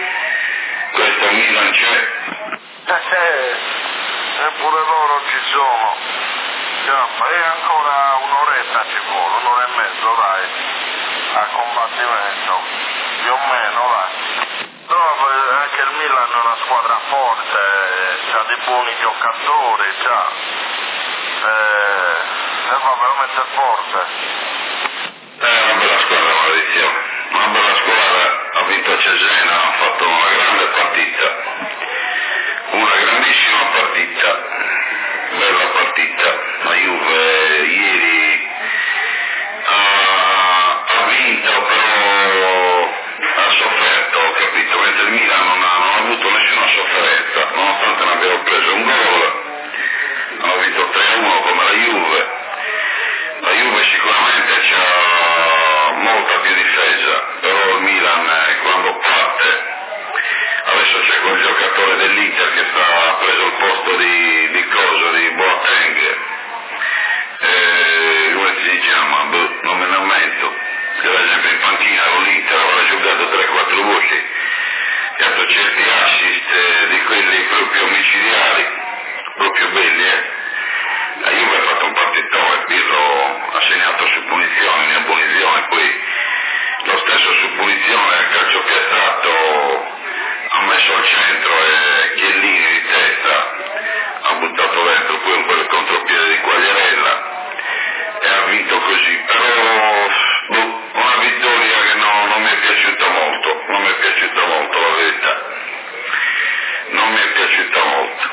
C: Pure loro ci sono. E ancora un'oretta ci vuole, un'ora e mezzo, dai, a combattimento, più o meno, dai. No, anche il Milan è una squadra forte, c'ha dei buoni giocatori, va veramente forte.
B: Una bella squadra, Maurizio, una bella squadra, ha vinto a Cesena, ha fatto una grande partita, una grandissima partita, bella partita. La Juve ieri ha vinto, però ha sofferto, ho capito, mentre il Milan non ha avuto nessuna sofferenza, nonostante ne abbiano preso un gol, hanno vinto 3-1 come la Juve. La Juve sicuramente c'ha molta più difesa, però il Milan quando parte, adesso c'è quel giocatore dell'Inter che ha preso il posto di Boateng, come si chiama? Non me ne ammento, per esempio in panchina con l'Inter aveva giocato 3-4 voci, che ha fatto certi assist di quelli proprio micidiali, proprio belli, La Juve ha fatto un partitone, Pirlo ha segnato su punizione, in abbonizione, poi lo stesso su punizione al calcio piazzato ha messo al centro e Chiellini di testa ha buttato dentro poi un bel contropiede di Quagliarella e ha vinto così, però una vittoria che non mi è piaciuta molto la verità, non mi è piaciuta molto.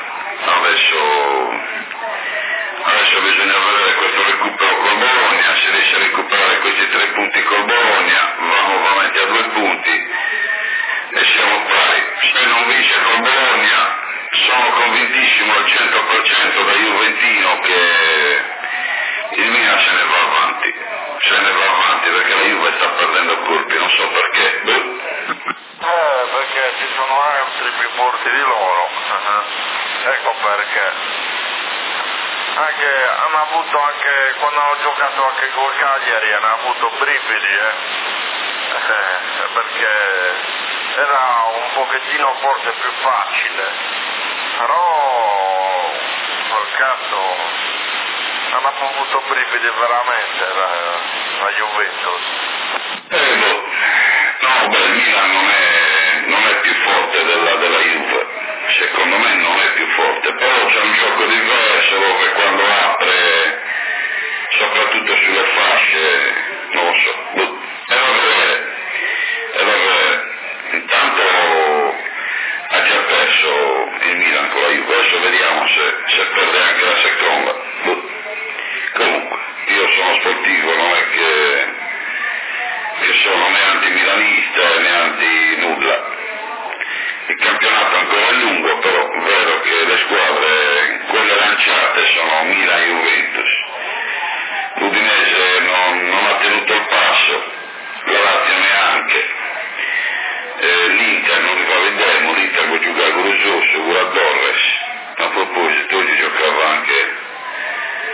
B: Adesso bisogna vedere questo recupero col Bologna, se riesce a recuperare questi 3 punti col Bologna, vamos avanti a 2 punti e siamo pari. Se non vince col Bologna, sono convintissimo al 100% da Juventino che il Milan se ne va avanti perché la Juve sta perdendo colpi, non so perché.
C: Perché ci sono altri più forti di loro, ecco perché. Anche hanno avuto quando hanno giocato anche col Cagliari hanno avuto brividi, perché era un pochettino forse più facile, però quel caso hanno avuto brividi veramente la Juventus.
B: Il Milan non è più forte della Juve, secondo me non è più forte, però c'è un gioco diverso dove quando apre, soprattutto sulle fasce, non lo so, è da vedere. Intanto ha già perso il Milan con la Juve, adesso vediamo se perde anche la seconda. Comunque, io sono sportivo, non è che sono né antimilanista né anti nulla. Il campionato ancora è lungo, però è vero che le squadre, quelle lanciate, sono Milan e Juventus. L'Udinese non ha tenuto il passo, la Lazio neanche. L'Inter non li va vedremo, l'Inter può giocare con lo Zosso, con la Torres. A proposito, oggi giocava anche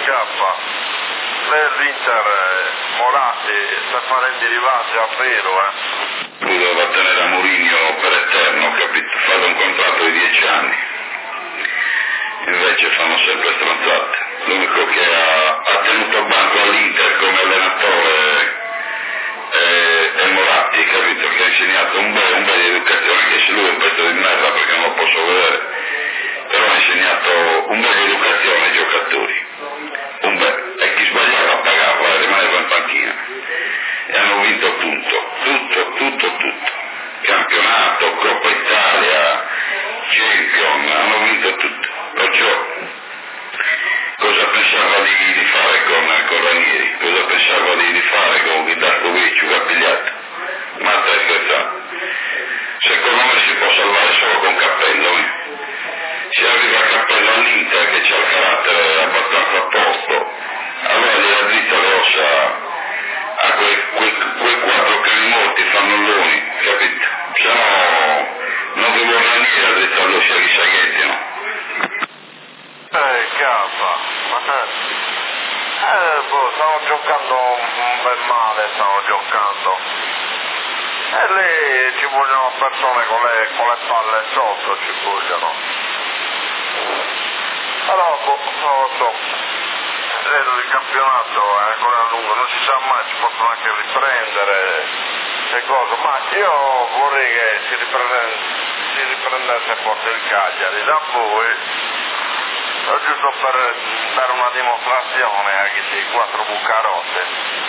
C: scappa. L'Inter, Moratti, sta facendo i rivaggi a vero,
B: Lui doveva tenere a Mourinho per eterno, capito? Fate un contratto di 10 anni. Invece fanno sempre stronzate. L'unico che ha tenuto a banco all'Inter come allenatore è Moratti, capito? Che ha insegnato un bel di educazione, anche se lui è un pezzo di merda perché non lo posso vedere, però ha insegnato un bel di educazione ai giocatori. Un bel, e chi sbagliava pagava, rimaneva in panchina. E hanno vinto tutto. Campionato, Coppa Italia, Champion, hanno vinto tutto. Perciò cosa pensava di fare con Ranieri? Cosa pensava di fare con Vidakovic, Gagliato? Ma stai scherzando? Secondo me si può salvare solo con Cappello. Se arriva Cappello all'Inter che c'ha il carattere abbastanza a posto, allora gliela dritta grossa a quei 4 cani morti fannulloni, capito? Se no non vi vorrà niente a drittarlo sia chi saghetti, no?
C: Cazzo, stavo giocando un bel male, e lì ci vogliono persone con le palle sotto, ci vogliono. Allora, non lo so, credo il campionato è ancora lungo, non si sa mai, si possono anche riprendere le cose, ma io vorrei che si riprendesse forse il Cagliari da voi. Giusto per dare una dimostrazione a questi 4 bucarotte.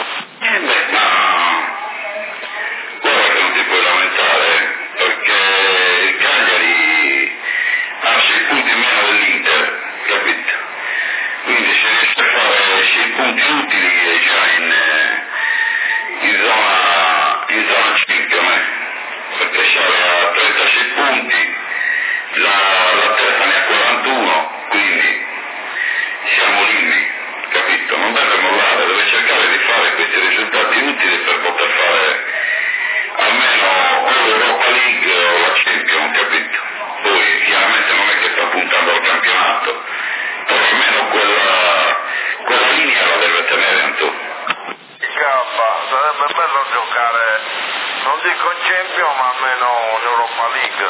B: Guarda che non ti puoi lamentare, perché il Cagliari ha 6 punti in meno dell'Inter, capito? Quindi se riesce a fare 6 punti utili è già in zona Champions, perché sale a 36 punti, la terza ne ha 41. Quindi siamo lì, capito? Non deve mollare, deve cercare di fare questi risultati utili per poter fare almeno o l'Europa League o la Champions, capito? Poi chiaramente non è che sta puntando al campionato, però almeno quella linea la deve tenere Antonio.
C: Sarebbe bello giocare, non dico in Champions, ma almeno in Europa League.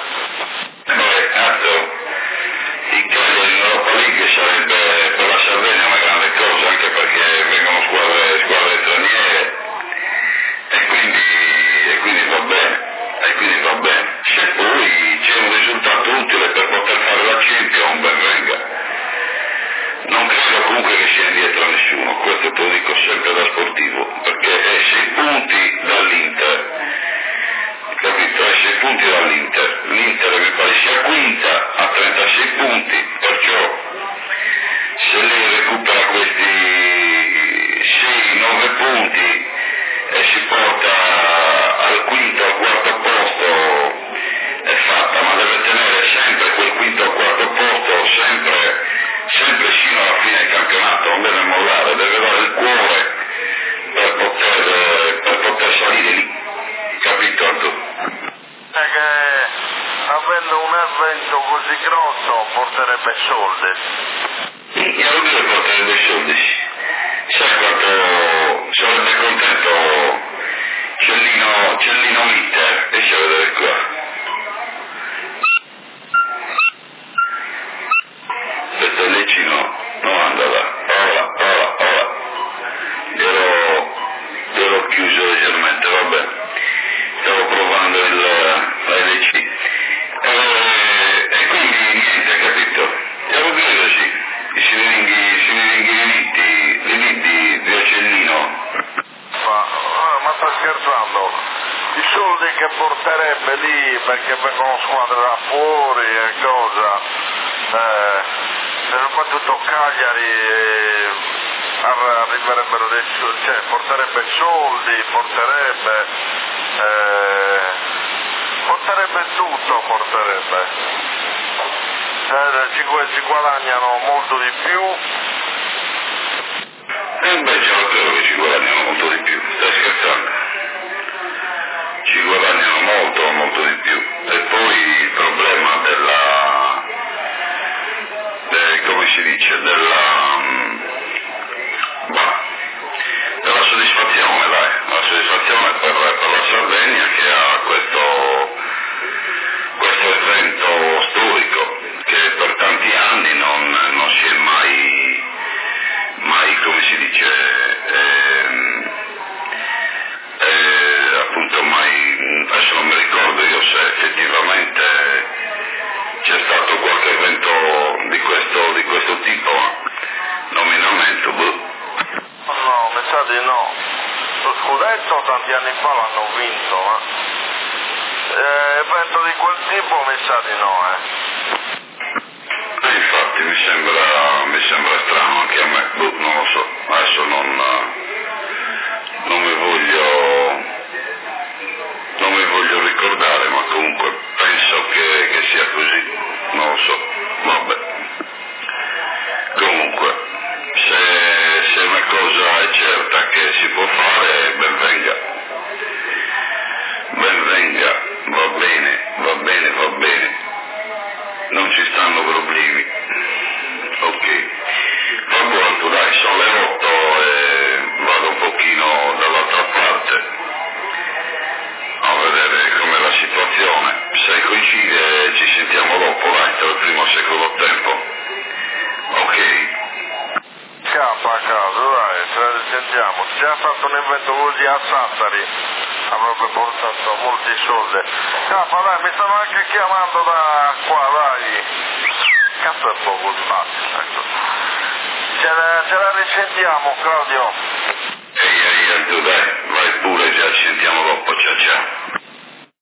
B: Il Cagliari in Europa League sarebbe per la Sardegna una grande cosa, anche perché vengono squadre straniere e quindi va bene. Se poi c'è un risultato utile per poter fare la Champions, ben venga. Non credo comunque che sia indietro nessuno, questo te lo dico sempre da sportivo, perché è 6 punti dall'Inter. Capito? 6 punti dall'Inter. L'Inter mi pare sia quinta a 36 punti, perciò se lei recupera questi 6-9 punti e si porta al quinto al quarto posto è fatta, ma deve tenere sempre quel quinto al quarto posto sempre sino alla fine del campionato, non deve mollare, deve dare il cuore per poter salire lì, capito Antonio?
C: È che avendo un evento così grosso porterebbe soldi.
B: Io lui porterebbe soldi, sai quanto sarebbe contento Cellino Mitter, e ce vedere qua. Questo è Lecino, non anda là, ora. Gliel'ho chiuso leggermente, vabbè. Stavo provando l'LC. E quindi niente, capito? Devo dire così, i siringhi di Ocellino.
C: Ma sta scherzando? I soldi che porterebbe lì perché vengono squadre da fuori e cosa, soprattutto Cagliari arriverebbero dei soldi, cioè porterebbe soldi, porterebbe tutto, ci guadagnano molto di più.
B: E invece non credo che ci guadagnano molto di più, stai scherzando? Ci guadagnano molto di più. E poi il problema come si dice, si dice, appunto adesso non mi ricordo io se effettivamente c'è stato qualche evento di questo tipo, nominamento,
C: No, mi sa di no. Lo scudetto tanti anni fa l'hanno vinto, ma evento di quel tipo mi sa di no,
B: Infatti mi sembra strano anche a me, non lo so, adesso non mi voglio ricordare, ma comunque penso che sia così, non lo so, vabbè. Comunque, se una cosa è certa che si può fare, ben venga, va bene, non ci stanno problemi, ok. Va buono, dai, sono le 8 e vado un pochino dall'altra parte a vedere com'è la situazione. Se coincide ci sentiamo dopo, dai, tra il primo e il secondo tempo. Ok?
C: Scappa a casa, dai, ce la risentiamo. Se già fatto un evento così a Sassari avrebbe portato molti soldi. Scappa, dai, mi stanno anche chiamando da qua, dai. Cazzo è poco spazio, ecco. Ce la risentiamo, Claudio.
B: Ehi, tu dai, vai pure, già ci sentiamo dopo, ciao.